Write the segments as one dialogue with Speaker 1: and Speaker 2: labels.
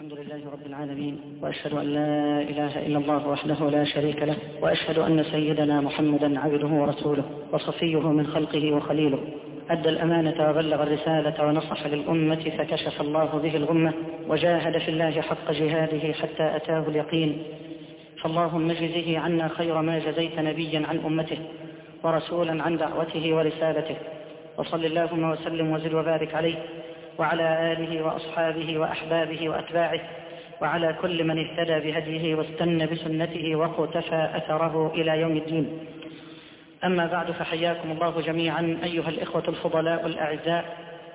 Speaker 1: الحمد لله رب العالمين، وأشهد أن لا إله إلا الله وحده لا شريك له، وأشهد أن سيدنا محمدا عبده ورسوله وصفيه من خلقه وخليله، أدى الأمانة وبلغ الرسالة ونصح للأمة فكشف الله به الغمة، وجاهد في الله حق جهاده حتى أتاه اليقين. فاللهم اجزه عنا خير ما جزيت نبيا عن أمته ورسولا عن دعوته ورسالته، وصل اللهم وسلم وزد وبارك عليه وعلى آله وأصحابه وأحبابه وأتباعه وعلى كل من اهتدى بهديه واستنى بسنته وقتفى أثره إلى يوم الدين. أما بعد، فحياكم الله جميعا أيها الإخوة الفضلاء الأعزاء،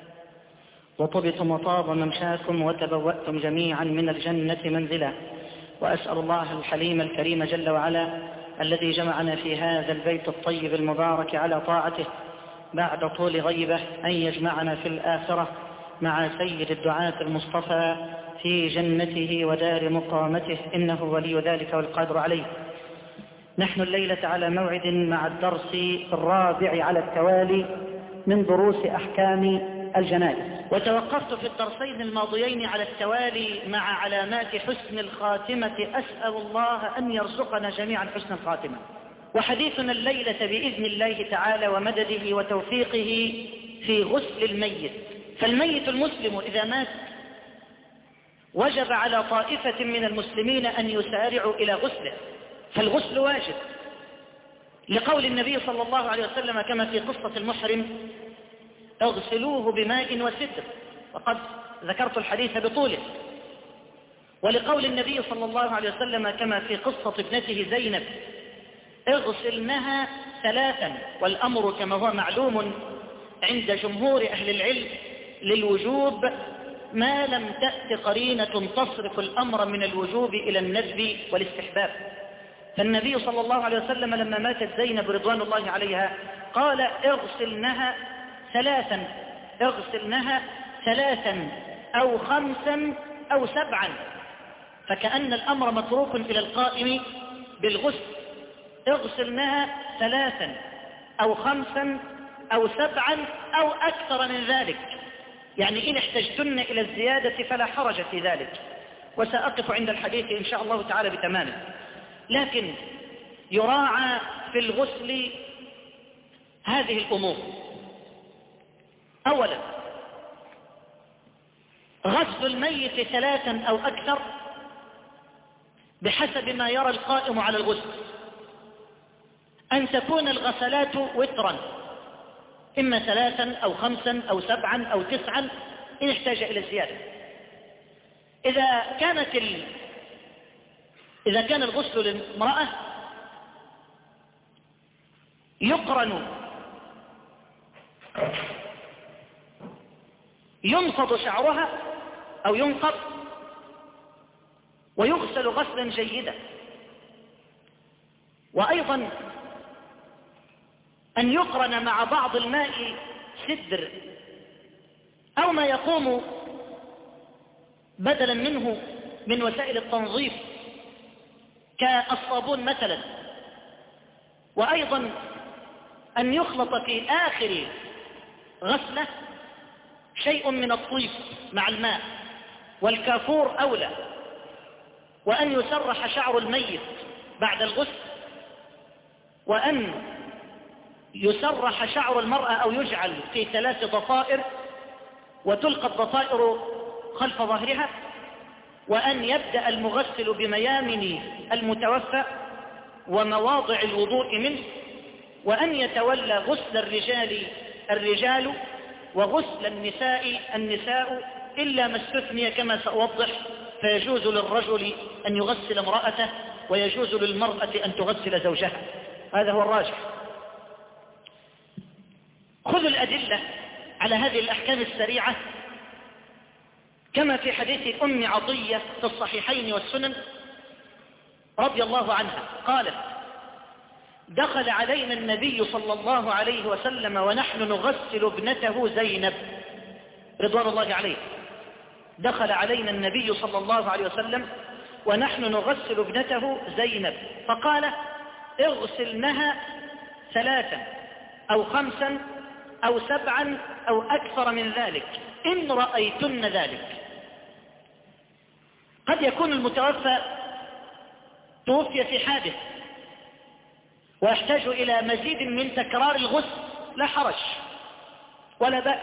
Speaker 1: وطبتم وطاب ممشاكم وتبوأتم جميعا من الجنة منزلا، وأسأل الله الحليم الكريم جل وعلا الذي جمعنا في هذا البيت الطيب المبارك على طاعته بعد طول غيبة أن يجمعنا في الآخرة مع سيد الدعاة المصطفى في جنته ودار مقامته، إنه ولي ذلك والقادر عليه. نحن الليلة على موعد مع الدرس الرابع على التوالي من دروس أحكام الجنائز، وتوقفت في الدرسين الماضيين على التوالي مع علامات حسن الخاتمة. أسأل الله أن يرزقنا جميعا حسن الخاتمة. وحديثنا الليلة بإذن الله تعالى ومدده وتوفيقه في غسل الميت. فالميت المسلم إذا مات وجب على طائفة من المسلمين أن يسارعوا إلى غسله، فالغسل واجب لقول النبي صلى الله عليه وسلم كما في قصة المحرم: اغسلوه بماء وسدر، وقد ذكرت الحديث بطوله. ولقول النبي صلى الله عليه وسلم كما في قصة ابنته زينب: اغسلنها ثلاثا، والأمر كما هو معلوم عند جمهور أهل العلم للوجوب ما لم تأت قرينة تصرف الأمر من الوجوب إلى الندب والاستحباب. فالنبي صلى الله عليه وسلم لما ماتت زينب رضوان الله عليها قال: اغسلنها ثلاثا، اغسلنها ثلاثا أو خمسا أو سبعا، فكأن الأمر متروك إلى القائم بالغسل. اغسلنها ثلاثا أو خمسا أو سبعا أو أكثر من ذلك، يعني إن احتجتن إلى الزيادة فلا حرج في ذلك، وسأقف عند الحديث إن شاء الله تعالى بتمامه. لكن يراعى في الغسل هذه الأمور: أولا، غسل الميت ثلاثا أو أكثر بحسب ما يرى القائم على الغسل، أن تكون الغسلات وترا، إما ثلاثا أو خمسا أو سبعا أو تسعا إن احتاج إلى الزيادة. إذا كان الغسل للمرأة ينفض شعرها أو ينقض ويغسل غسلا جيدا، وأيضا أن يقرن مع بعض الماء سدر أو ما يقوم بدلا منه من وسائل التنظيف كالصابون مثلا، وأيضا أن يخلط في آخر غسلة شيء من الطيب مع الماء، والكافور أولى، وأن يسرح شعر الميت بعد الغسل، وأن يسرح شعر المرأة أو يجعل في 3 ضفائر وتلقى الضفائر خلف ظهرها، وأن يبدأ المغسل بميامن المتوفى ومواضع الوضوء منه، وأن يتولى غسل الرجال وغسل النساء إلا ما استثني كما سأوضح، فيجوز للرجل أن يغسل امرأته ويجوز للمرأة أن تغسل زوجها، هذا هو الراجح. خذوا الأدلة على هذه الأحكام السريعة كما في حديث أم عطية في الصحيحين والسنن رضي الله عنها قالت: دخل علينا النبي صلى الله عليه وسلم ونحن نغسل ابنته زينب رضوان الله عليه. دخل علينا النبي صلى الله عليه وسلم ونحن نغسل ابنته زينب، فقال: اغسلنها ثلاثا أو خمسا أو سبعا أو أكثر من ذلك إن رأيتن ذلك. قد يكون المتوفى توفي في حادث ويحتاج إلى مزيد من تكرار الغسل، لا حرج ولا بأس.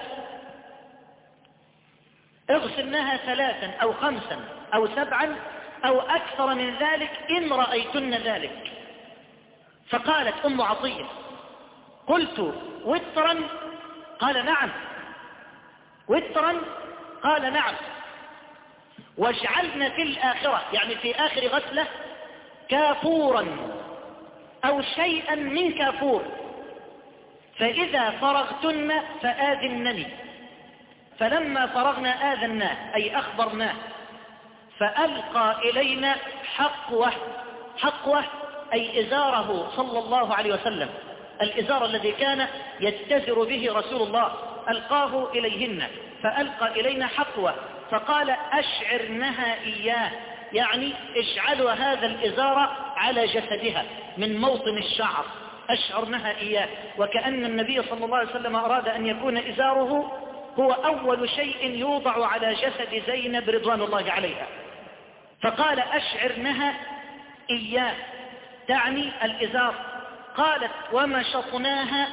Speaker 1: اغسلناها 3 أو 5 أو 7 أو أكثر من ذلك إن رأيتن ذلك. فقالت أم عطية: قلت وترا؟ قال نعم. وترا؟ قال نعم. واجعلن في الآخرة، يعني في آخر غسلة، كافورا أو شيئا من كافور، فإذا فرغتن فآذنني. فلما فرغنا آذناه أي أخبرناه، فألقى إلينا حقوه أي إزاره صلى الله عليه وسلم، الإزار الذي كان يتزر به رسول الله، ألقاه إليهن، فألقى إلينا حقوه، فقال: أشعرنها إياه، يعني اجعلوا هذا الإزار على جسدها من موطن الشعر، أشعرنها إياه، وكأن النبي صلى الله عليه وسلم أراد أن يكون إزاره هو أول شيء يوضع على جسد زينب رضوان الله عليها. فقال: أشعرنها إياه، تعني الإزار. قالت: ومشطناها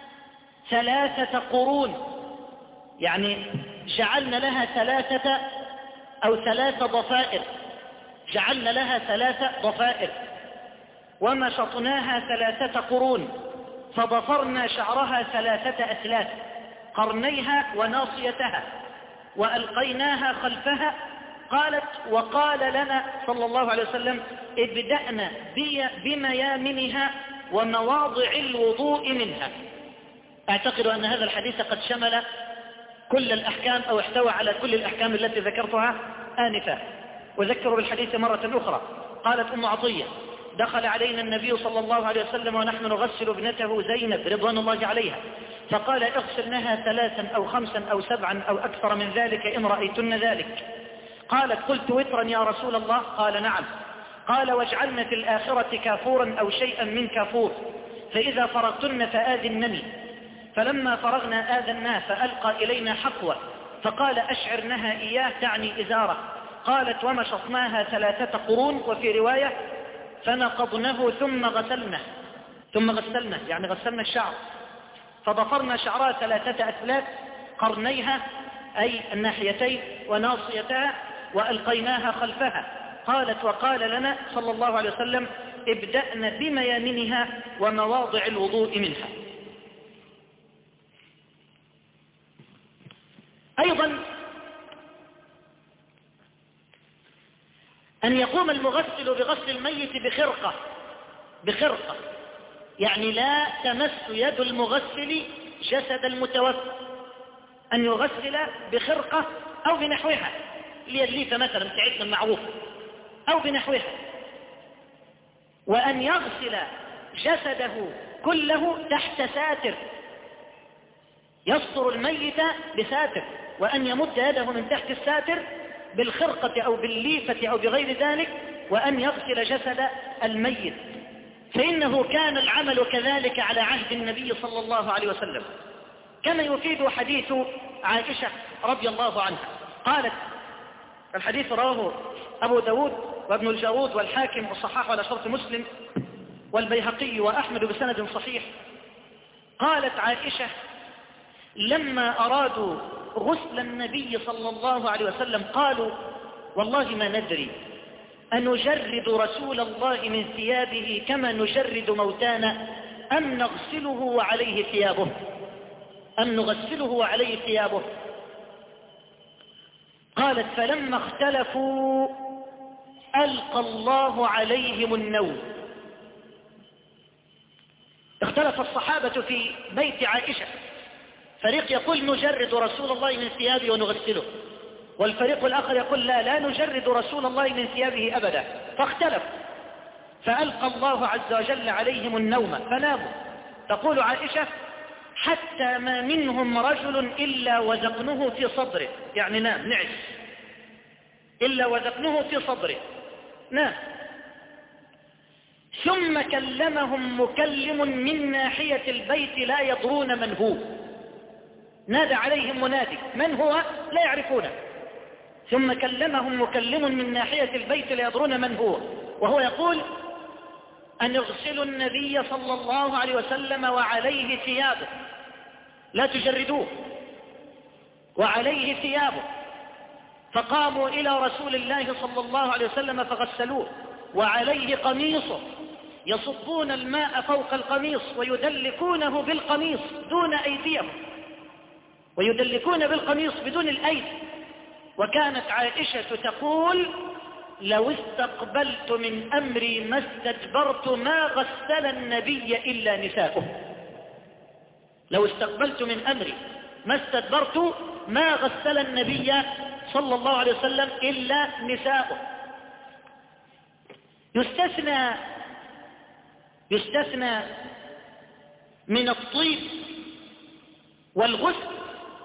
Speaker 1: 3 قرون، يعني جعلنا لها 3 أو 3 ضفائر، جعلنا لها 3 ضفائر. ومشطناها 3 قرون، فضفرنا شعرها 3 أثلاث، قرنيها وناصيتها، وألقيناها خلفها. قالت: وقال لنا صلى الله عليه وسلم: ابدأنا بميامنها ومواضع الوضوء منها. أعتقد أن هذا الحديث قد شمل كل الأحكام أو احتوى على كل الأحكام التي ذكرتها آنفا. أذكر بالحديث مرة أخرى. قالت أم عطية: دخل علينا النبي صلى الله عليه وسلم ونحن نغسل ابنته زينب رضوان الله عليها، فقال: اغسلنها 3 أو 5 أو 7 أو أكثر من ذلك إن رأيتن ذلك. قالت: قلت وترا يا رسول الله؟ قال: نعم. قال: واجعلن في الآخرة كافورا أو شيئا من كافور، فإذا فرغتن فآذنني. فلما فرغنا آذناه، فألقى إلينا حقوه، فقال: أشعرنها إياه، تعني إزاره. قالت: ومشطناها 3 قرون، وفي رواية: فنقضنه ثم غسلنا يعني غسلنا الشعر، فضفرنا شعرها 3 أثلاث، قرنيها أي الناحيتين وناصيتها، وألقيناها خلفها. قالت: وقال لنا صلى الله عليه وسلم: ابدأنا بميامنها ومواضع الوضوء منها. أيضا أن يقوم المغسل بغسل الميت بخرقة، يعني لا تمس يد المغسل جسد المتوفى، أن يغسل بخرقة أو بنحوها، الليفة مثلا بتاعتنا المعروفة، أو بنحوها، وأن يغسل جسده كله تحت ساتر، يستر الميت بساتر، وأن يمد يده من تحت الساتر بالخرقة أو بالليفة أو بغير ذلك، وأن يغسل جسد الميت، فإنه كان العمل كذلك على عهد النبي صلى الله عليه وسلم، كما يفيد حديث عائشة رضي الله عنها. قالت: الحديث رواه أبو داود وابن الجارود والحاكم وصححه على شرط مسلم والبيهقي وأحمد بسند صحيح. قالت عائشة: لما أرادوا غسل النبي صلى الله عليه وسلم قالوا: والله ما ندري أنجرد رسول الله من ثيابه كما نجرد موتانا أم نغسله وعليه ثيابه. قالت: فلما اختلفوا ألقى الله عليهم النوم. اختلف الصحابة في بيت عائشة، فريق يقول نجرد رسول الله من ثيابه ونغسله، والفريق الآخر يقول لا نجرد رسول الله من ثيابه أبدا، فاختلفوا، فألقى الله عز وجل عليهم النوم فناموا. تقول عائشة: حتى ما منهم رجل إلا وزقنه في صدره، يعني نام نعس، إلا وزقنه في صدره نام. ثم كلمهم مكلم من ناحية البيت لا يدرون من هو، نادى عليهم منادي، من هو؟ لا يعرفونه. ثم كلمهم مكلم من ناحية البيت لا يدرون من هو، وهو يقول أن يغسلوا النبي صلى الله عليه وسلم وعليه ثيابه، لا تجردوه، وعليه ثيابه. فقاموا إلى رسول الله صلى الله عليه وسلم فغسلوه وعليه قميصه، يصبون الماء فوق القميص ويدلكونه بالقميص دون أيديهم، ويدلكون بالقميص بدون الأيدي. وكانت عائشة تقول: لو استقبلت من أمري ما استدبرت ما غسل النبي إلا نساؤه. لو استقبلت من أمري ما استدبرت ما غسل النبي صلى الله عليه وسلم إلا نساؤه. يستثنى من الطيب والغسل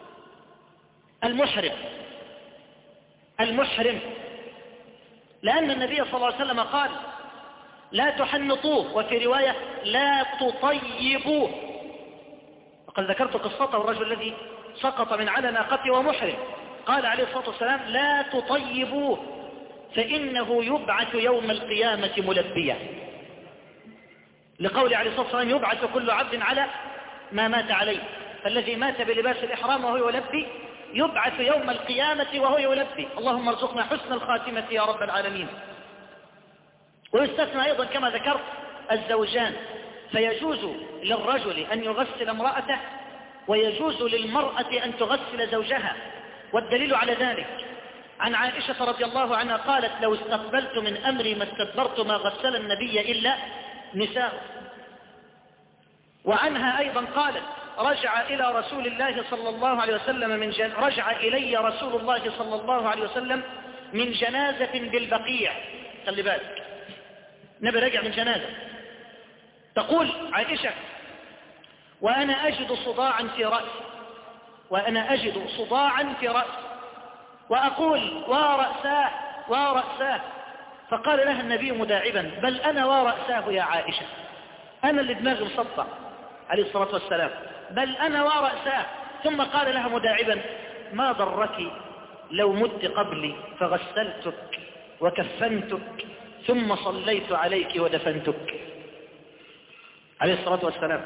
Speaker 1: المحرم، لأن النبي صلى الله عليه وسلم قال: لا تحنطوه، وفي رواية: لا تطيبوه. وقد ذكرت قصته، الرجل الذي سقط من على ناقته ومحرم، قال عليه الصلاة والسلام: لا تطيبوه فإنه يبعث يوم القيامة ملبيا، لقول عليه الصلاة والسلام: يبعث كل عبد على ما مات عليه. فالذي مات بلباس الإحرام وهو يلبي يبعث يوم القيامة وهو يلبي. اللهم ارزقنا حسن الخاتمة يا رب العالمين. ويستثنى أيضا كما ذكرت الزوجان، فيجوز للرجل أن يغسل امرأته، ويجوز للمرأة أن تغسل زوجها. والدليل على ذلك عن عائشة رضي الله عنها قالت: لو استقبلت من أمري ما استدبرت ما غسل النبي إلا نساء. وعنها أيضا قالت: رجع إلى رسول الله صلى الله عليه وسلم رجع إلي رسول الله صلى الله عليه وسلم من جنازة بالبقيع. خلي بالك، نبي رجع من جنازة. تقول عائشة: وأنا أجد صداعا في رأسي، وأقول: ورأساه. فقال لها النبي مداعبا: بل أنا ورأساه يا عائشة، أنا اللي دماغي مصدع عليه الصلاة والسلام، بل أنا ورأساه. ثم قال لها مداعبا: ما ضرك لو مت قبلي فغسلتك وكفنتك ثم صليت عليك ودفنتك، عليه الصلاة والسلام.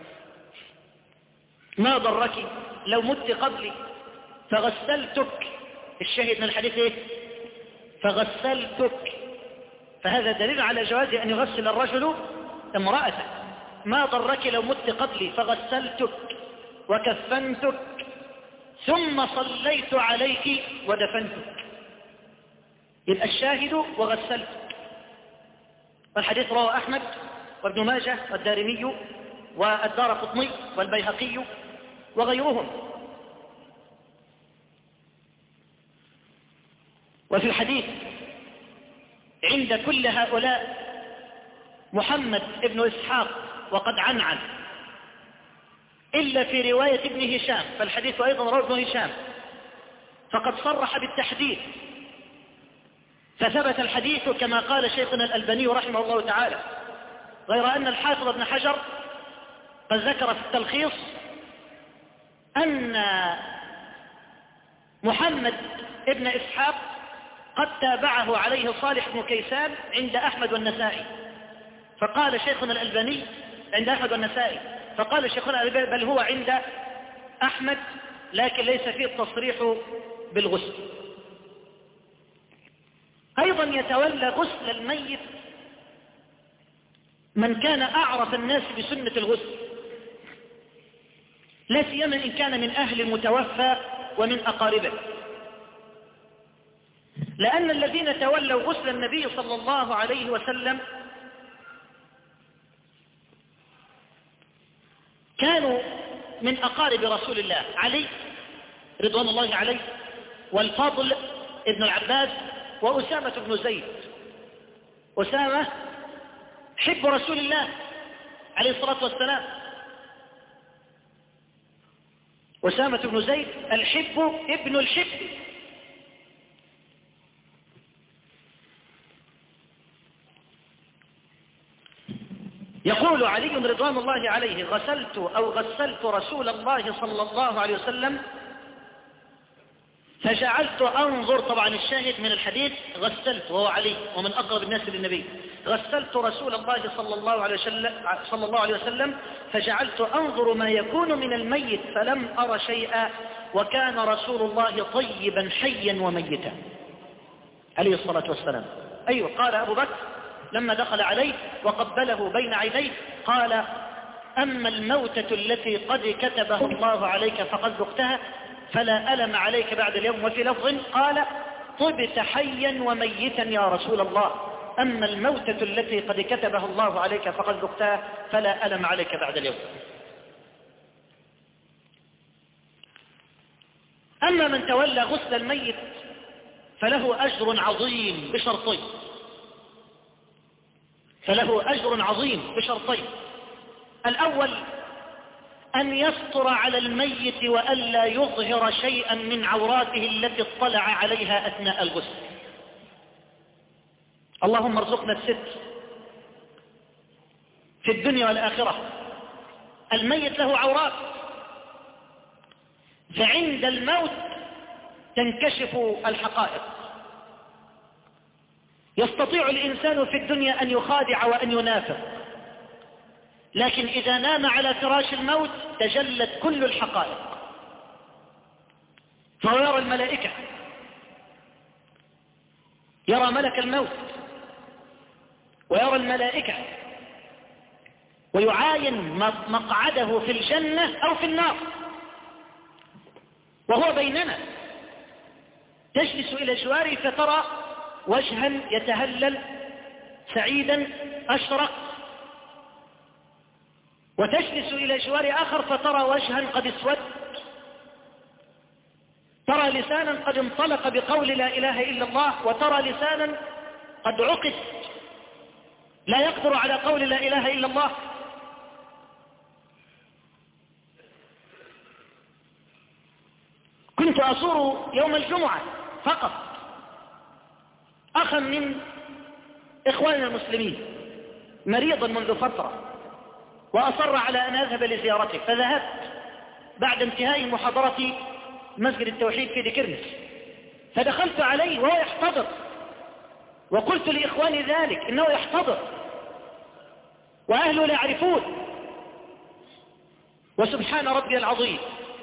Speaker 1: ما ضرك لو مت قبلي فغسلتك، الشاهد من الحديث ايه؟ فغسلتك. فهذا دليل على جواز أن يغسل الرجل امرأته. ما ضرك لو مت قبلي فغسلتك وكفنتك ثم صليت عليك ودفنتك، يبقى الشاهد وغسلتك. والحديث رواه أحمد وابن ماجه والدارمي والدارقطني والبيهقي وغيرهم. وفي الحديث عند كل هؤلاء محمد ابن إسحاق وقد عنعن، إلا في رواية ابن هشام، فالحديث أيضا رواه ابن هشام، فقد صرح بالتحديث، فثبت الحديث كما قال شيخنا الألباني رحمه الله تعالى. غير أن الحافظ ابن حجر قد ذكر في التلخيص أن محمد ابن إسحاق قد تابعه عليه صالح بن كيسان عند أحمد والنسائي، فقال شيخنا الألباني عند أحمد والنسائي، فقال شيخنا الألباني بل هو عند أحمد لكن ليس فيه التصريح بالغسل. أيضا يتولى غسل الميت من كان أعرف الناس بسنة الغسل، لا سيما إن كان من أهل المتوفى ومن أقاربه، لأن الذين تولوا غسل النبي صلى الله عليه وسلم كانوا من أقارب رسول الله: علي رضوان الله عليه، والفضل ابن العباس، وأسامة بن زيد. أسامة حب رسول الله عليه الصلاة والسلام، أسامة بن زيد الحب ابن الحب. يقول علي رضوان الله عليه: غسلت رسول الله صلى الله عليه وسلم فجعلت أنظر، طبعا الشاهد من الحديث غسلت، وهو علي ومن أقرب الناس للنبي، غسلت رسول الله صلى الله عليه وسلم فجعلت أنظر ما يكون من الميت فلم أر شيئا، وكان رسول الله طيبا حيا وميتا عليه الصلاة والسلام. أيوة، قال أبو بكر لما دخل عليه وقبله بين عينيه قال: أما الموتة التي قد كتبه الله عليك فقد ذقتها فلا ألم عليك بعد اليوم. وفي لفظ قال: طبت حيا وميتا يا رسول الله، أما الموتة التي قد كتبه الله عليك فقد ذقتها فلا ألم عليك بعد اليوم. أما من تولى غسل الميت فله أجر عظيم بشرطين، فله أجر عظيم بشرطين: الأول أن يستر على الميت وألا يظهر شيئا من عوراته التي اطلع عليها أثناء الغسل. اللهم ارزقنا الستر في الدنيا والآخرة. الميت له عورات، فعند الموت تنكشف الحقائق. يستطيع الإنسان في الدنيا أن يخادع وأن ينافق، لكن إذا نام على فراش الموت تجلت كل الحقائق، فهو يرى الملائكة، يرى ملك الموت ويرى الملائكة، ويعاين مقعده في الجنة أو في النار وهو بيننا. تجلس إلى جواره فترى وجها يتهلل سعيدا أشرق، وتجلس إلى جوار آخر فترى وجها قد اسود، ترى لسانا قد انطلق بقول لا إله إلا الله، وترى لسانا قد عقد لا يقدر على قول لا إله إلا الله. كنت أزور يوم الجمعة فقط أخا من إخواننا المسلمين مريضا منذ فترة، وأصر على أن أذهب لزيارته، فذهبت بعد انتهاء محاضرة مسجد التوحيد في دكرنس، فدخلت عليه وهو يحتضر، وقلت لإخواني ذلك إنه يحتضر وأهله لا يعرفون، وسبحان ربي العظيم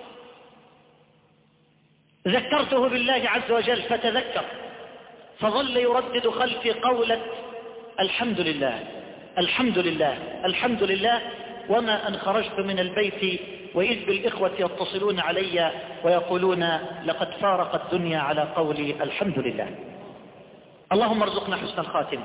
Speaker 1: ذكرته بالله عز وجل فتذكر، فظل يردد خلفي قولة الحمد لله الحمد لله الحمد لله، وما أن خرجت من البيت وإذ بالإخوة يتصلون علي ويقولون لقد فارق الدنيا على قولي الحمد لله. اللهم ارزقنا حسن الخاتمة.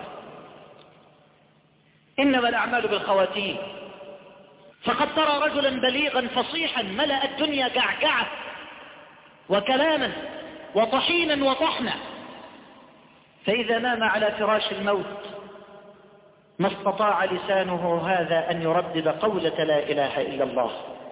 Speaker 1: إنما الأعمال بالخواتيم. فقد ترى رجلا بليغا فصيحا ملأ الدنيا جعجعة وكلاما وطحينا وطحنا، فإذا نام على فراش الموت ما استطاع لسانه هذا أن يردد قولة لا إله إلا الله.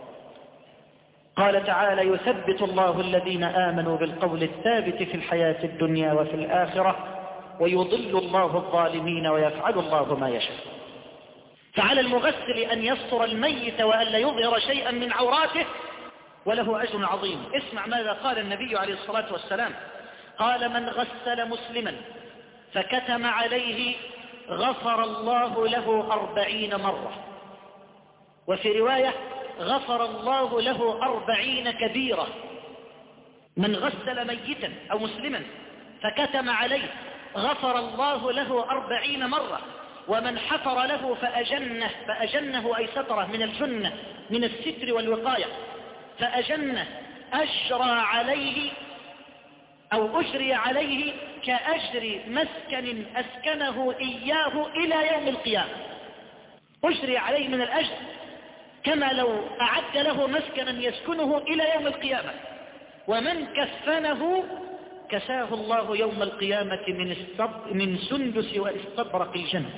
Speaker 1: قال تعالى: يثبت الله الذين آمنوا بالقول الثابت في الحياة الدنيا وفي الآخرة ويضل الله الظالمين ويفعل الله ما يشاء. فعلى المغسل أن يستر الميت وأن لا يظهر شيئا من عوراته، وله أجر عظيم. اسمع ماذا قال النبي عليه الصلاة والسلام: قال: من غسل مسلما فكتم عليه غفر الله له 40 مرة، وفي رواية غفر الله له 40 كبيرة. من غسل ميتا أو مسلما فكتم عليه غفر الله له 40 مرة، ومن حفر له فأجنه أي ستره من الجنة من الستر والوقاية، فأجنه أجرى عليه أو أجري عليه كأجر مسكن أسكنه إياه إلى يوم القيامة. أجري عليه من الأجر كما لو أعد له مسكنا يسكنه إلى يوم القيامة. ومن كفنه كساه الله يوم القيامة من سندس واستبرق الجنة.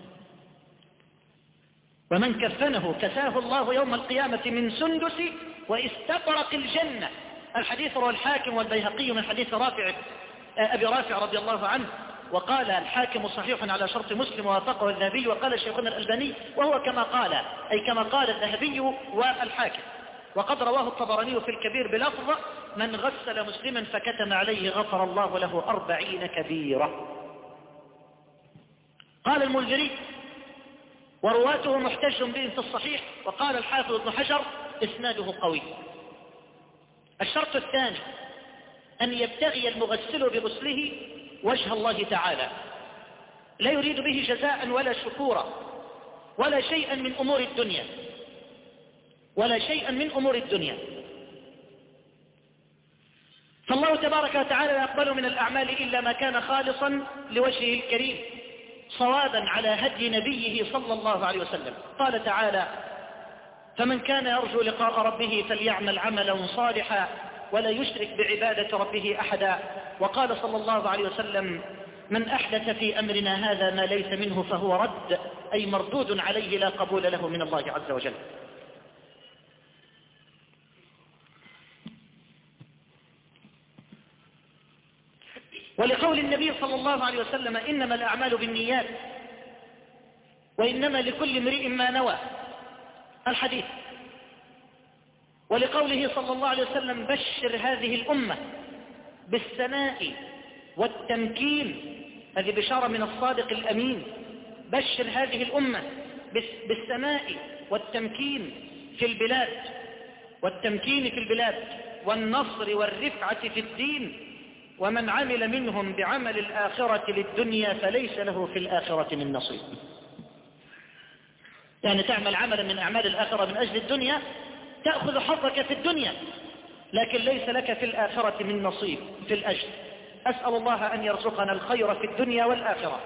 Speaker 1: ومن كفنه كساه الله يوم القيامة من سندس واستبرق الجنة. الحديث رواه الحاكم والبيهقي من حديث أبي رافع رضي الله عنه، وقال الحاكم صحيح على شرط مسلم ووافقه الذهبي، وقال شيخنا الألباني وهو كما قال، أي كما قال الذهبي والحاكم. وقد رواه الطبراني في الكبير بلفظ: من غسل مسلما فكتم عليه غفر الله له 40 كبيرة. قال المنذري ورواته محتج بهم في الصحيح، وقال الحافظ ابن حجر إسناده قوي. الشرط الثاني أن يبتغي المغسل بغسله وجه الله تعالى، لا يريد به جزاء ولا شكورا ولا شيئا من أمور الدنيا، ولا شيئا من أمور الدنيا. فالله تبارك وتعالى لا يقبل من الأعمال إلا ما كان خالصا لوجهه الكريم صوابا على هدي نبيه صلى الله عليه وسلم. قال تعالى: فمن كان يرجو لقاء ربه فليعمل عملا صالحا ولا يشرك بعبادة ربه أحدا. وقال صلى الله عليه وسلم: من أحدث في أمرنا هذا ما ليس منه فهو رد، أي مردود عليه لا قبول له من الله عز وجل. ولقول النبي صلى الله عليه وسلم: إنما الأعمال بالنيات وإنما لكل امرئ ما نوى، الحديث. ولقوله صلى الله عليه وسلم: بشر هذه الأمة بالثناء والتمكين، هذه بشارة من الصادق الأمين. بشر هذه الأمة بالثناء والتمكين في البلاد، والتمكين في البلاد والنصر والرفعة في الدين، ومن عمل منهم بعمل الآخرة للدنيا فليس له في الآخرة من نصيب. يعني تعمل عملا من أعمال الآخرة من أجل الدنيا، تأخذ حظك في الدنيا، لكن ليس لك في الآخرة من نصيب في الأجر. أسأل الله أن يرزقنا الخير في الدنيا والآخرة.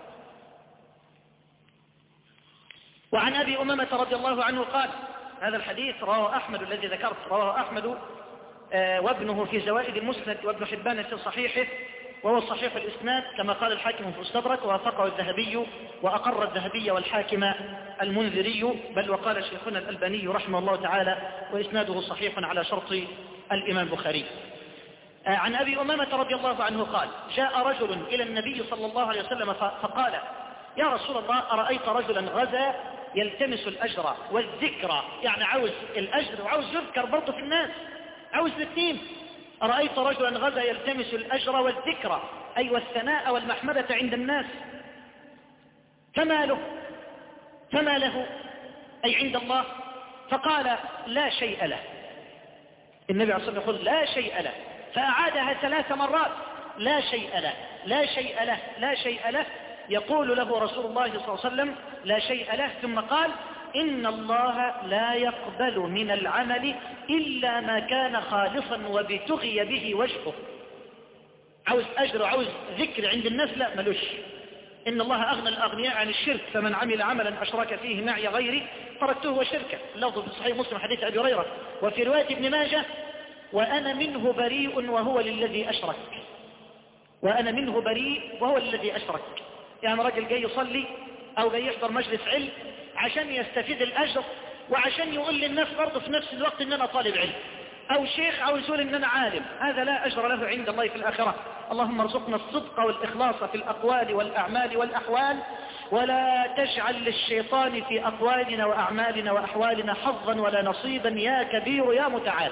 Speaker 1: وعن أبي أمامة رضي الله عنه قال، هذا الحديث رواه أحمد الذي ذكرت، رواه أحمد وابنه في زوائد المسند، وابن حبان في صحيحه، وهو صحيح الإسناد كما قال الحاكم في المستدرك، ووافقه الذهبي وأقر الذهبي والحاكم المنذري، بل وقال شيخنا الألباني رحمه الله تعالى وإسناده صحيح على شرط الإمام البخاري. عن أبي أمامة رضي الله عنه قال: جاء رجل إلى النبي صلى الله عليه وسلم فقال: يا رسول الله، أرأيت رجلا غزا يلتمس الأجر والذكر، يعني عاوز الأجر وعاوز يذكر برضه في الناس، عاوز الاثنين. أرأيت رجلا غزا يلتمس الأجر والذكر، أي والثناء والمحمدة عند الناس، فما له أي عند الله؟ فقال: لا شيء له. النبي عليه الصلاة والسلام يقول: لا شيء له، فأعادها 3 مرات: لا شيء له، لا شيء له، لا شيء له. يقول له رسول الله صلى الله عليه وسلم: لا شيء له. ثم قال: إن الله لا يقبل من العمل إلا ما كان خالصا وابتغي به وجهه. عاوز أجر وعاوز ذكر عند الناس، لا ملوش. إن الله أغنى الأغنياء عن الشرك، فمن عمل عملا أشرك فيه معي غيري تركته وشركه. اللفظ في صحيح مسلم حديث أبي هريرة. وفي رواية ابن ماجه: وأنا منه بريء وهو للذي أشرك. وأنا منه بريء وهو للذي أشرك. يعني راجل جاي يصلي أو جاي يحضر مجلس علم عشان يستفيد الأجر، وعشان يقول للناس برضه في نفس الوقت إن أنا طالب علم، أو شيخ عاوز يقول إن أنا عالم، هذا لا أجر له عند الله في الآخرة. اللهم ارزقنا الصدق والإخلاص في الأقوال والأعمال والأحوال، ولا تجعل للشيطان في أقوالنا وأعمالنا وأحوالنا حظا ولا نصيبا يا كبير يا متعال.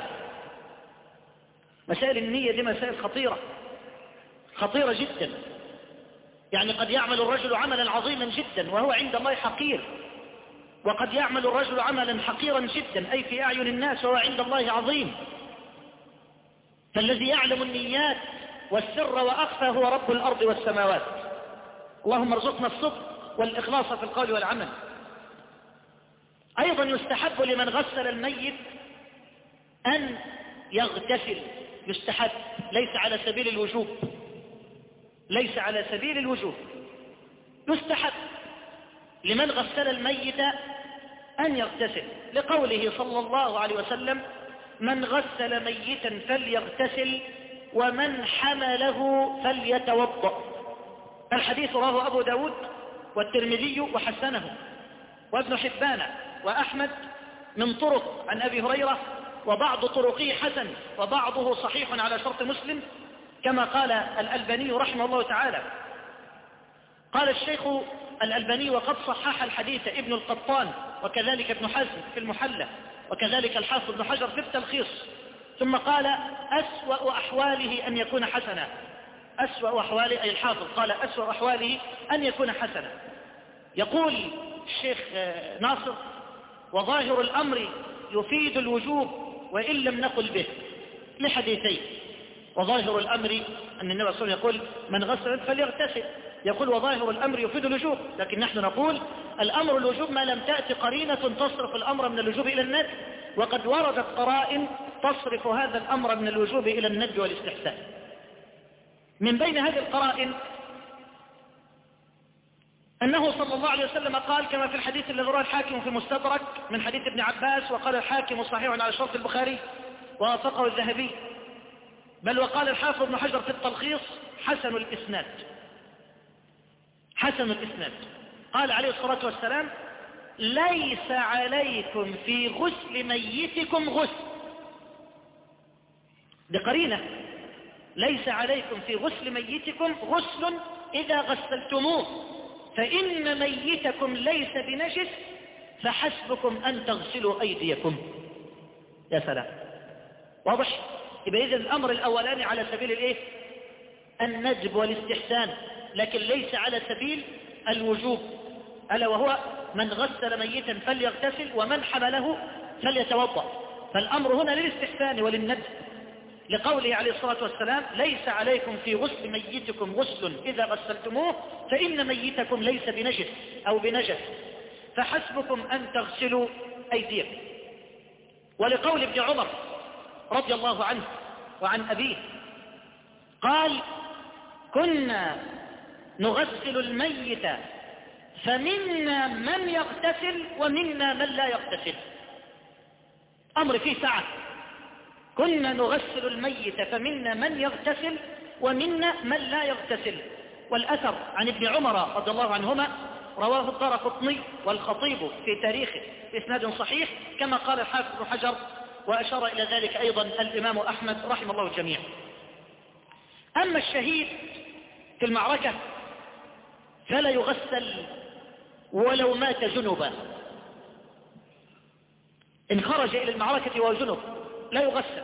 Speaker 1: مسائل النية دي مسائل خطيرة جدا. يعني قد يعمل الرجل عملا عظيما جدا وهو عند الله حقير، وقد يعمل الرجل عملا حقيرا جدا أي في أعين الناس وهو عند الله عظيم. فالذي يعلم النيات والسر وأخفى هو رب الأرض والسماوات. اللهم ارزقنا الصدق والإخلاص في القول والعمل. أيضا يستحب لمن غسل الميت أن يغتسل، يستحب، ليس على سبيل الوجوب، ليس على سبيل الوجوب، يستحب لمن غسل الميت أن يغتسل، لقوله صلى الله عليه وسلم: من غسل ميتا فليغتسل ومن حمله فليتوضأ. الحديث رواه أبو داود والترمذي وحسنه، وابن حبان وأحمد من طرق عن أبي هريرة، وبعض طرقه حسن وبعضه صحيح على شرط مسلم، كما قال الألباني رحمه الله تعالى. قال الشيخ الألباني: وقد صحح الحديث ابن القطان وكذلك ابن حزم في المحلى، وكذلك الحافظ ابن حجر في التلخيص،
Speaker 2: ثم قال أسوأ أحواله أن يكون حسنا. أسوأ أحواله أي الحافظ قال أسوأ أحواله أن يكون حسنا. يقول الشيخ ناصر: وظاهر الأمر يفيد الوجوب وإن لم نقل به، لحديثين. وظاهر الأمر أن النبي صلى الله عليه وسلم يقول من غسل فليغتسل، يقول وظاهر الأمر يفيد الوجوب، لكن نحن نقول الأمر الوجوب ما لم تأتي قرينة تصرف الأمر من الوجوب إلى الندب، وقد وردت قرائن تصرف هذا الأمر من الوجوب إلى الندب والاستحسان. من بين هذه القرائن أنه صلى الله عليه وسلم قال كما في الحديث الذي رواه الحاكم في المستدرك من حديث ابن عباس، وقال الحاكم صحيح على شرط البخاري ووافقه الذهبي، بل وقال الحافظ ابن حجر في التلخيص حسن الإسناد. حسن الإسناد. قال عليه الصلاة والسلام: ليس عليكم في غسل ميتكم غسل. بقرينة: ليس عليكم في غسل ميتكم غسل إذا غسلتموه، فإن ميتكم ليس بنجس فحسبكم أن تغسلوا أيديكم. يا سلام، واضح؟ يبقى إذن الأمر الأولاني على سبيل الإيه؟ الندب والاستحسان، لكن ليس على سبيل الوجوب، ألا وهو من غسل ميتا فليغتسل ومن حمله فليتوضأ. فالأمر هنا للاستحسان وللندب، لقوله عليه الصلاة والسلام: ليس عليكم في غسل ميتكم غسل إذا غسلتموه فإن ميتكم ليس بنجس أو بنجس فحسبكم أن تغسلوا أيديكم. ولقول ابن عمر رضي الله عنه وعن أبيه قال: كنا نغسل الميت فمنا من يغتسل ومنا من لا يغتسل. أمر فيه سعة. كنا نغسل الميت فمنا من يغتسل ومنا من لا يغتسل. والأثر عن ابن عمر رضي الله عنهما رواه الدارقطني والخطيب في تاريخه بإسناد صحيح، كما قال الحافظ ابن حجر، وأشار إلى ذلك أيضا الإمام أحمد رحمه الله الجميع. أما الشهيد في المعركة فلا يغسل ولو مات جنبا. إن خرج إلى المعركة وهو جنب لا يغسل،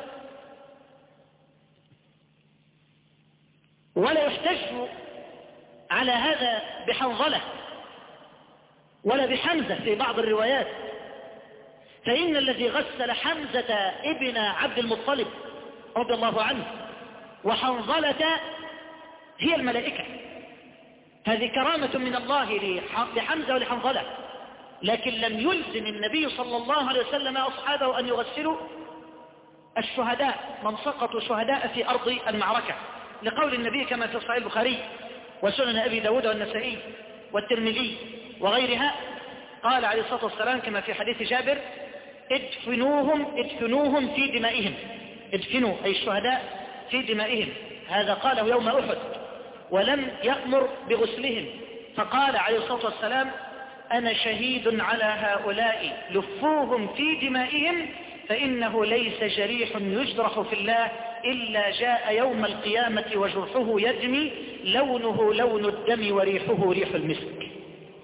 Speaker 2: ولا يحتج على هذا بحنظلة ولا بحمزة في بعض الروايات، فإن الذي غسل حمزة ابن عبد المطلب رضي الله عنه وحنظلة هي الملائكة. هذه كرامة من الله لحمزة ولحنظلة، لكن لم يلزم النبي صلى الله عليه وسلم أصحابه أن يغسلوا الشهداء من سقطوا شهداء في أرض المعركة، لقول النبي كما في صحيح البخاري وسنن أبي داود والنسائي والترمذي وغيرها، قال عليه الصلاة والسلام كما في حديث جابر: ادفنوهم في دمائهم. ادفنوا أي الشهداء في دمائهم. هذا قاله يوم أحد، ولم يأمر بغسلهم، فقال عليه الصلاة والسلام: أنا شهيد على هؤلاء، لفوهم في دمائهم فإنه ليس جريح يجرح في الله إلا جاء يوم القيامة وجرحه يدمي، لونه لون الدم وريحه ريح المسك.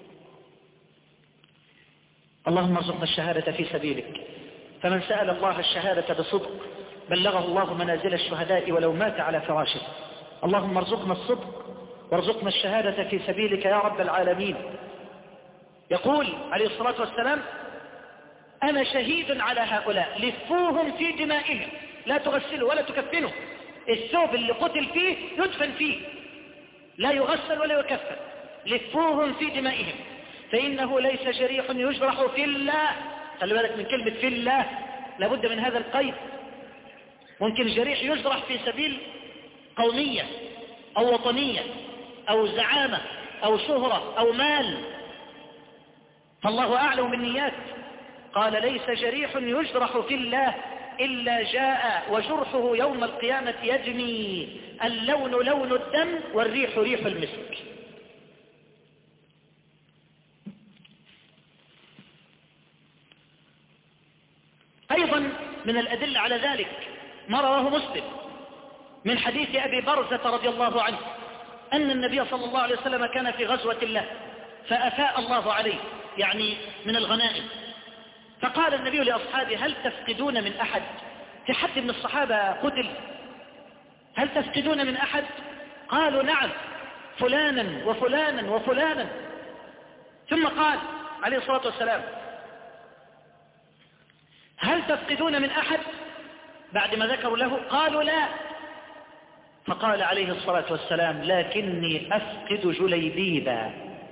Speaker 2: اللهم ارزقنا الشهادة في سبيلك، فمن سأل الله الشهادة بصدق بلغه الله منازل الشهداء ولو مات على فراشه. اللهم ارزقنا الصدق وارزقنا الشهادة في سبيلك يا رب العالمين. يقول عليه الصلاة والسلام: أنا شهيد على هؤلاء، لفوهم في دمائهم، لا تغسلوا ولا تكفنوا. الثوب اللي قتل فيه يدفن فيه، لا يغسل ولا يكفن. لفوهم في دمائهم فإنه ليس جريح يجرح في الله. خلي بالك من كلمة في الله، لابد من هذا القيد. ممكن الجريح يجرح في سبيل قومية أو وطنية أو زعامة أو شهرة أو مال، فالله أعلم بالنيات. قال: ليس جريح يجرح في الله إلا جاء وجرحه يوم القيامة يجمي، اللون لون الدم والريح ريح المسك. أيضا من الأدلة على ذلك ما رواه مسلم من حديث أبي برزة رضي الله عنه أن النبي صلى الله عليه وسلم كان في غزوة له فأفاء الله عليه، يعني من الغنائم، فقال النبي لأصحابه: هل تفقدون من أحد؟ في حد من الصحابة قتل؟ هل تفقدون من أحد؟ قالوا نعم، فلانا وفلانا وفلانا. ثم قال عليه الصلاة والسلام هل تفقدون من أحد؟ بعد ما ذكروا له قالوا لا. فقال عليه الصلاة والسلام لكني أفقد جليبيبا.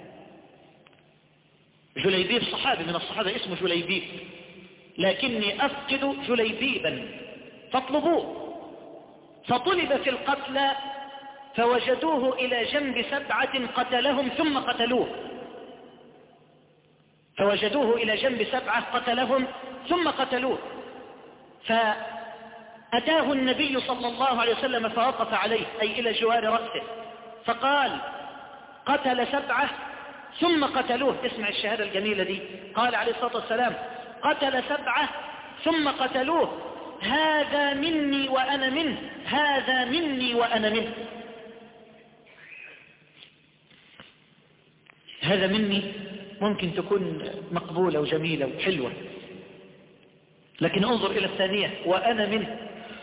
Speaker 2: جليبيب صحابي من الصحابة اسمه جليبيب، لكني أفقد جليبيبا فاطلبوه. فطلب في القتلى فوجدوه إلى جنب 7 قتلهم ثم قتلوه. فوجدوه إلى جنب 7 قتلهم ثم قتلوه. فأتاه النبي صلى الله عليه وسلم فوقف عليه أي إلى جوار رأسه فقال قتل 7 ثم قتلوه. اسمع الشهادة الجميلة دي. قال عليه الصلاة والسلام قتل 7 ثم قتلوه، هذا مني وأنا منه، هذا مني وأنا منه. هذا مني ممكن تكون مقبولة وجميلة وحلوة، لكن انظر إلى الثانية وأنا منه.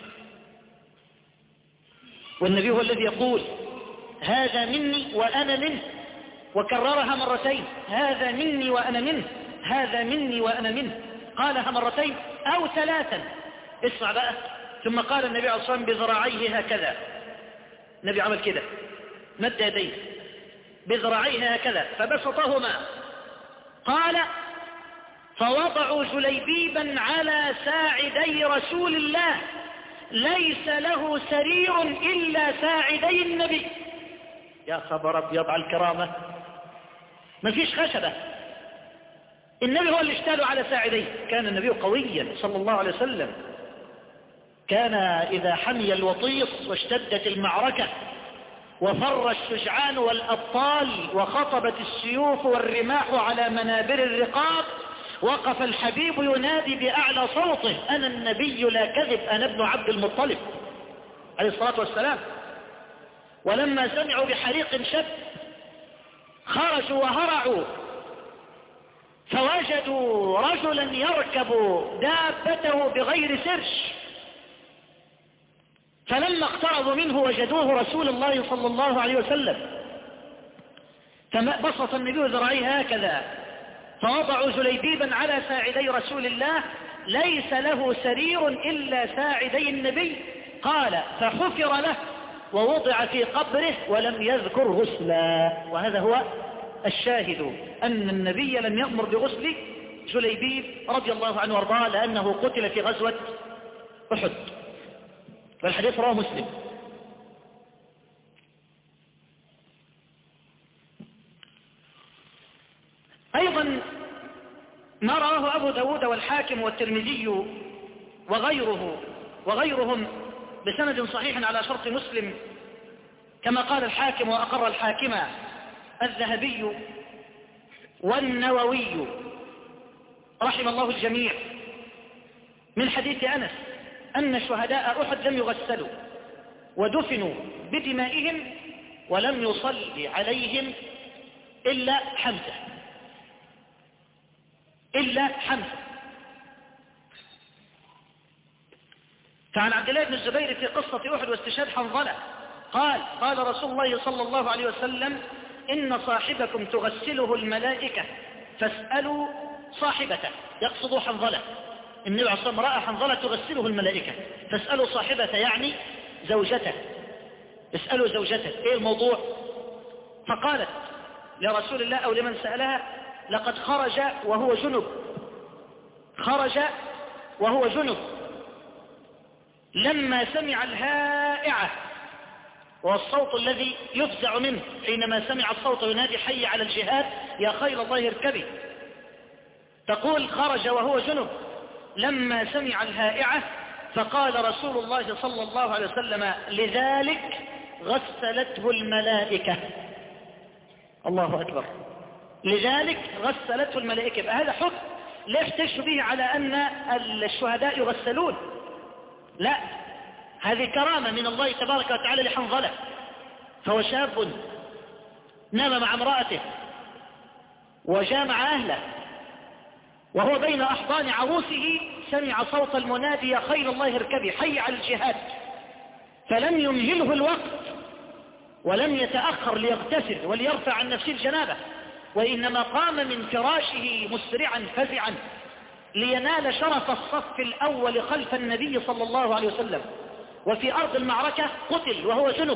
Speaker 2: والنبي هو الذي يقول هذا مني وأنا منه، وكررها مرتين، هذا مني وأنا منه، هذا مني وأنا منه. قالها مرتين أو 3. اسمع بقى. ثم قال النبي عليه الصلاة والسلام بذراعيه هكذا. النبي عمل كده، مد يديه بذراعيه هكذا فبسطهما. قال فوضعوا جليبيبا على ساعدي رسول الله ليس له سرير إلا ساعدي النبي. يا خبر أبيض على الكرامة، ما فيش خشبة، النبي هو اللي اشتاله على ساعديه. كان النبي قويا صلى الله عليه وسلم، كان إذا حمي الوطيس واشتدت المعركة وفر الشجعان والأبطال وخطبت السيوف والرماح على منابر الرقاب وقف الحبيب ينادي بأعلى صوته أنا النبي لا كذب، أنا ابن عبد المطلب عليه الصلاة والسلام. ولما سمعوا بحريق شب خرجوا وهرعوا فوجدوا رجلا يركب دابته بغير سرج، فلما اقتربوا منه وجدوه رسول الله صلى الله عليه وسلم. فبسط النبي ذراعيه هكذا فوضعوا جليبيبا على ساعدي رسول الله ليس له سرير إلا ساعدي النبي. قال فحفر له ووضع في قبره ولم يذكر غسلا. وهذا هو الشاهد أن النبي لم يأمر بغسل جليبيب رضي الله عنه وارضاه لأنه قتل في غزوة أحد، والحديث رواه مسلم. أيضا ما رواه أبو داود والحاكم والترمذي وغيرهم بسند صحيح على شرط مسلم كما قال الحاكم وأقر الحاكم الذهبي والنووي رحم الله الجميع من حديث أنس أن شهداء أحد لم يغسلوا ودفنوا بدمائهم ولم يصلي عليهم إلا حمزة، إلا حمزة. فعن عبد الله بن الزبير في قصة أحد واستشهاد حنظلة قال رسول الله صلى الله عليه وسلم إن صاحبكم تغسله الملائكة فاسألوا صاحبته، يقصد حنظلة. النبي عليه الصلاة والسلام رأى حنظلة تغسله الملائكة فاسألوا صاحبته يعني زوجته، اسألوا زوجته. ايه الموضوع؟ فقالت لرسول الله أو لمن سألها لقد خرج وهو جنب، خرج وهو جنب لما سمع الهائعة، والصوت الذي يفزع منه حينما سمع الصوت ينادي حي على الجهاد يا خيل الله اركبي. تقول خرج وهو جنب لما سمع الهائعة فقال رسول الله صلى الله عليه وسلم لذلك غسلته الملائكة. الله أكبر، لذلك غسلته الملائكة. فهذا حكم لا يحتج به على أن الشهداء يغسلون، لا، هذه كرامة من الله تبارك وتعالى لحنظلة. فهو شاب نام مع امرأته وجامع أهله وهو بين أحضان عروسه سمع صوت المنادي يا خيل الله اركبي حي على الجهاد، فلم يمهله الوقت ولم يتأخر ليغتسل وليرفع عن نفسه الجنابة، وإنما قام من فراشه مسرعا فزعا لينال شرف الصف الأول خلف النبي صلى الله عليه وسلم. وفي أرض المعركة قتل وهو جنب،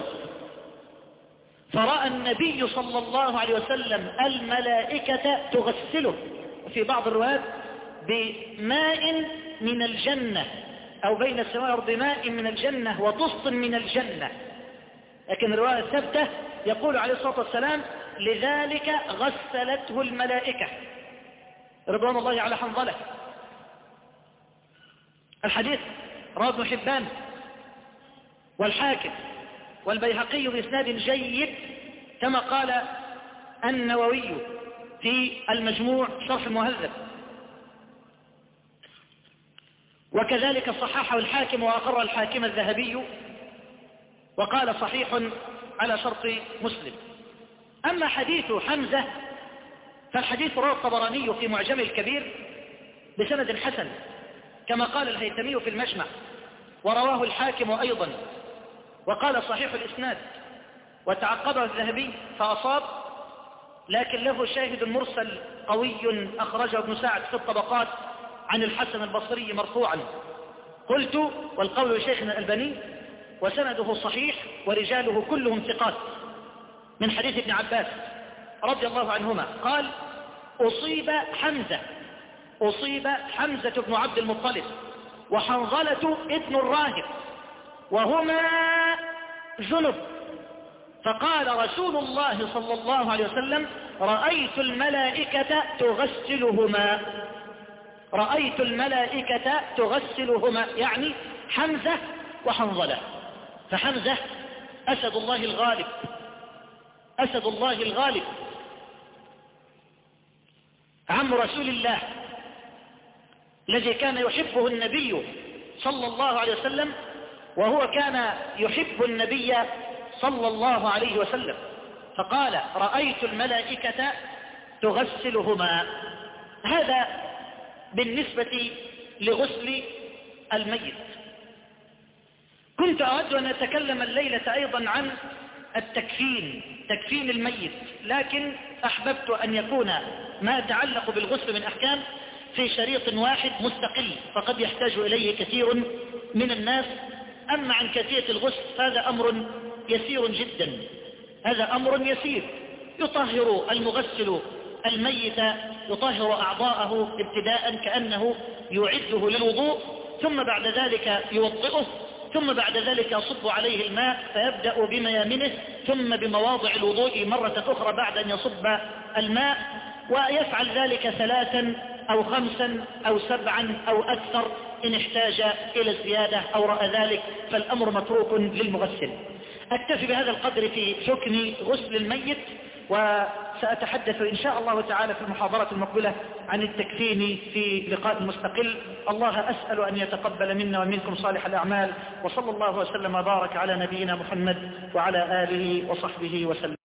Speaker 2: فرأى النبي صلى الله عليه وسلم الملائكة تغسله، وفي بعض الروايات بماء من الجنة، أو بين السماء والأرض ماء من الجنة وطست من الجنة. لكن الرواية الثابتة يقول عليه الصلاة والسلام لذلك غسلته الملائكة رضوان الله على حنظلة. الحديث رواه ابن حبان والحاكم والبيهقي بإسناد جيد، كما قال النووي في المجموع شرح المهذب، وكذلك صححه الحاكم وأقر الحاكم الذهبي وقال صحيح على شرط مسلم. أما حديث حمزة فالحديث رواه الطبراني في معجمه الكبير بسند حسن كما قال الهيثمي في المجمع، ورواه الحاكم أيضا وقال صحيح الإسناد، وتعقبه الذهبي فأصاب، لكن له شاهد مرسل قوي أخرجه ابن سعد في الطبقات عن الحسن البصري مرفوعا. قلت والقول شيخنا الألباني وسنده صحيح ورجاله كلهم ثقات، من حديث ابن عباس رضي الله عنهما قال أصيب حمزة بن عبد المطلب وحنظلة ابن الراهب وهما جنب، فقال رسول الله صلى الله عليه وسلم رأيت الملائكة تغسلهما، يعني حمزة وحنظلة. فحمزة أسد الله الغالب عم رسول الله الذي كان يحبه النبي صلى الله عليه وسلم، وهو كان يحب النبي صلى الله عليه وسلم، فقال رأيت الملائكة تغسلهما. هذا بالنسبة لغسل الميت. كنت أود أن أتكلم الليلة أيضا عن تكفين الميت، لكن أحببت أن يكون ما يتعلق بالغسل من أحكام في شريط واحد مستقل، فقد يحتاج إليه كثير من الناس. أما عن كيفية الغسل هذا أمر يسير جدا، يطهر المغسل الميت، يطهر أعضاءه ابتداء كأنه يعده للوضوء، ثم بعد ذلك يوضئه، ثم بعد ذلك يصب عليه الماء فيبدأ بميامنه ثم بمواضع الوضوء مرة أخرى بعد أن يصب الماء، ويفعل ذلك 3 أو 5 أو 7 أو أكثر إن احتاج إلى الزيادة أو رأى ذلك، فالأمر متروك للمغسل. أكتفي بهذا القدر في حكم غسل الميت، وسأتحدث إن شاء الله تعالى في المحاضرة المقبلة عن التكفين في لقاء مستقل. الله أسأل أن يتقبل منا ومنكم صالح الأعمال، وصلى الله وسلم وبارك على نبينا محمد وعلى آله وصحبه وسلم.